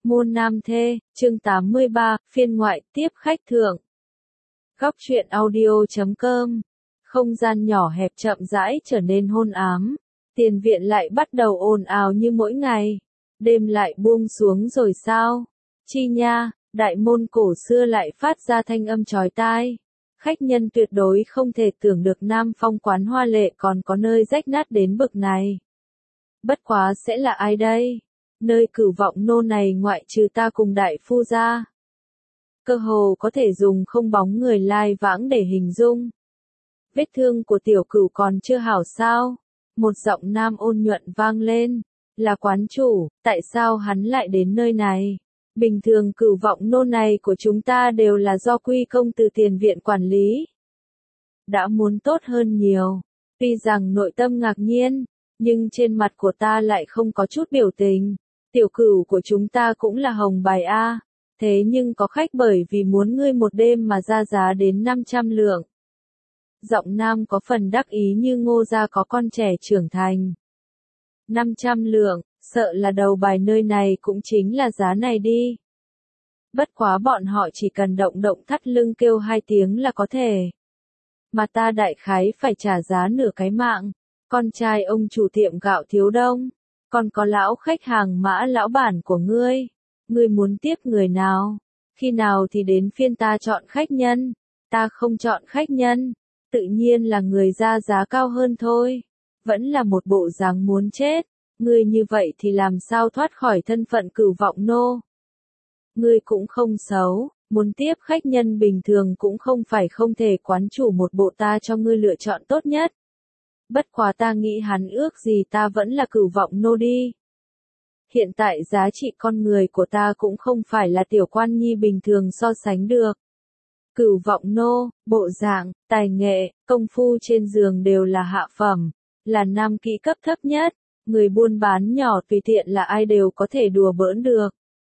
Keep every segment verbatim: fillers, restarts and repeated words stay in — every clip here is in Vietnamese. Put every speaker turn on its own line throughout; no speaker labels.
Môn nam thê, chương tám mươi ba, phiên ngoại, tiếp khách thượng. Góc truyện audio chấm com. Không gian nhỏ hẹp chậm rãi trở nên hôn ám. Tiền viện lại bắt đầu ồn ào như mỗi ngày. Đêm lại buông xuống rồi sao? Chi nha, đại môn cổ xưa lại phát ra thanh âm chói tai. Khách nhân tuyệt đối không thể tưởng được Nam Phong quán hoa lệ còn có nơi rách nát đến bậc này. Bất quá sẽ là ai đây? Nơi cửu vọng nô này ngoại trừ ta cùng đại phu ra. Cơ hồ có thể dùng không bóng người lai vãng để hình dung. Vết thương của tiểu cửu còn chưa hảo sao? Một giọng nam ôn nhuận vang lên. Là quán chủ, tại sao hắn lại đến nơi này? Bình thường cửu vọng nô này của chúng ta đều là do quy công từ tiền viện quản lý. Đã muốn tốt hơn nhiều. Tuy rằng nội tâm ngạc nhiên, nhưng trên mặt của ta lại không có chút biểu tình. Tiểu cửu của chúng ta cũng là hồng bài A. Thế nhưng có khách bởi vì muốn ngươi một đêm mà ra giá đến năm trăm lượng. Giọng nam có phần đắc ý như Ngô gia có con trẻ trưởng thành. năm trăm lượng, sợ là đầu bài nơi này cũng chính là giá này đi. Bất quá bọn họ chỉ cần động động thắt lưng kêu hai tiếng là có thể. Mà ta đại khái phải trả giá nửa cái mạng. Con trai ông chủ tiệm gạo Thiếu Đông. Còn có lão khách hàng Mã lão bản của ngươi. Ngươi muốn tiếp người nào? Khi nào thì đến phiên ta chọn khách nhân? Ta không chọn khách nhân. Tự nhiên là người ra giá cao hơn thôi. Vẫn là một bộ dáng muốn chết. Ngươi như vậy thì làm sao thoát khỏi thân phận cửu vọng nô? Ngươi cũng không xấu. Muốn tiếp khách nhân bình thường cũng không phải không thể, quán chủ một bộ ta cho ngươi lựa chọn tốt nhất. Bất quá ta nghĩ hắn ước gì ta vẫn là cửu vọng nô đi. Hiện tại giá trị con người của ta cũng không phải là tiểu quan nhi bình thường so sánh được. Cửu vọng nô, bộ dạng, tài nghệ, công phu trên giường đều là hạ phẩm, là nam kỹ cấp thấp nhất, người buôn bán nhỏ tùy tiện là ai đều có thể đùa bỡn được.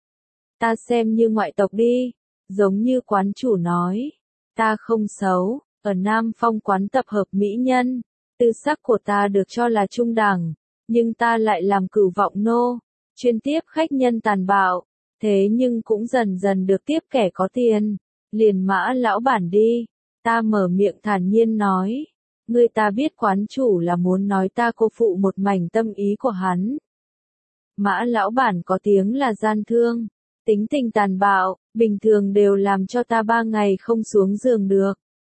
Ta xem như ngoại tộc đi, giống như quán chủ nói, ta không xấu, ở Nam Phong quán tập hợp mỹ nhân. Tư sắc của ta được cho là trung đẳng, nhưng ta lại làm cửu vọng nô, chuyên tiếp khách nhân tàn bạo, thế nhưng cũng dần dần được tiếp kẻ có tiền, liền Mã lão bản đi, ta mở miệng thản nhiên nói, người ta biết quán chủ là muốn nói ta cô phụ một mảnh tâm ý của hắn. Mã lão bản có tiếng là gian thương, tính tình tàn bạo, bình thường đều làm cho ta ba ngày không xuống giường được.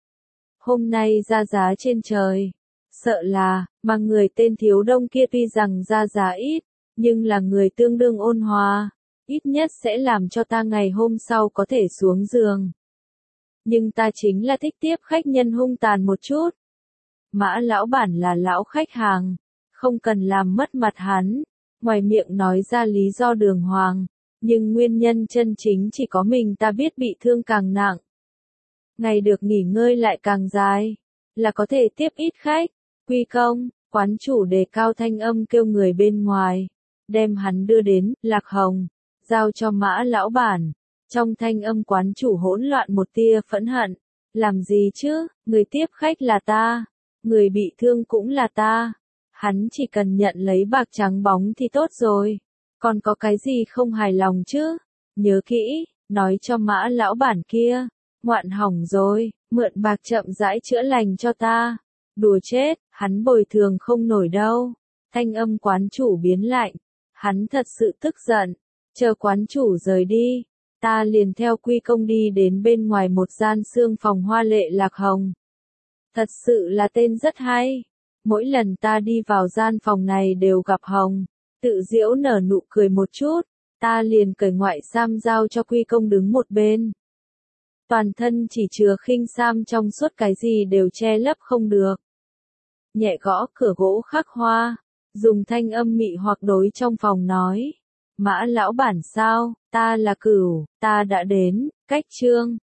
Hôm nay ra giá trên trời. Sợ là, mà người tên Thiếu Đông kia tuy rằng ra giá ít, nhưng là người tương đương ôn hòa, ít nhất sẽ làm cho ta ngày hôm sau có thể xuống giường. Nhưng ta chính là thích tiếp khách nhân hung tàn một chút. Mã lão bản là lão khách hàng, không cần làm mất mặt hắn, ngoài miệng nói ra lý do đường hoàng, nhưng nguyên nhân chân chính chỉ có mình ta biết, bị thương càng nặng. Ngày được nghỉ ngơi lại càng dài, là có thể tiếp ít khách. Quy công, quán chủ đề cao thanh âm kêu người bên ngoài, đem hắn đưa đến, Lạc Hồng, giao cho Mã lão bản. Trong thanh âm quán chủ hỗn loạn một tia phẫn hận, làm gì chứ, người tiếp khách là ta, người bị thương cũng là ta, hắn chỉ cần nhận lấy bạc trắng bóng thì tốt rồi, còn có cái gì không hài lòng chứ, nhớ kỹ, nói cho Mã lão bản kia, ngoạn hỏng rồi, mượn bạc chậm rãi chữa lành cho ta. Đùa chết, hắn bồi thường không nổi đâu. Thanh âm quán chủ biến lạnh. Hắn thật sự tức giận. Chờ quán chủ rời đi. Ta liền theo quy công đi đến bên ngoài một gian xương phòng hoa lệ Lạc Hồng. Thật sự là tên rất hay. Mỗi lần ta đi vào gian phòng này đều gặp Hồng. Tự giễu nở nụ cười một chút. Ta liền cởi ngoại sam giao cho quy công đứng một bên. Toàn thân chỉ chứa khinh sam trong suốt, cái gì đều che lấp không được. Nhẹ gõ cửa gỗ khắc hoa, dùng thanh âm mị hoặc đối trong phòng nói. Mã lão bản sao, ta là Cửu, ta đã đến, cách chương.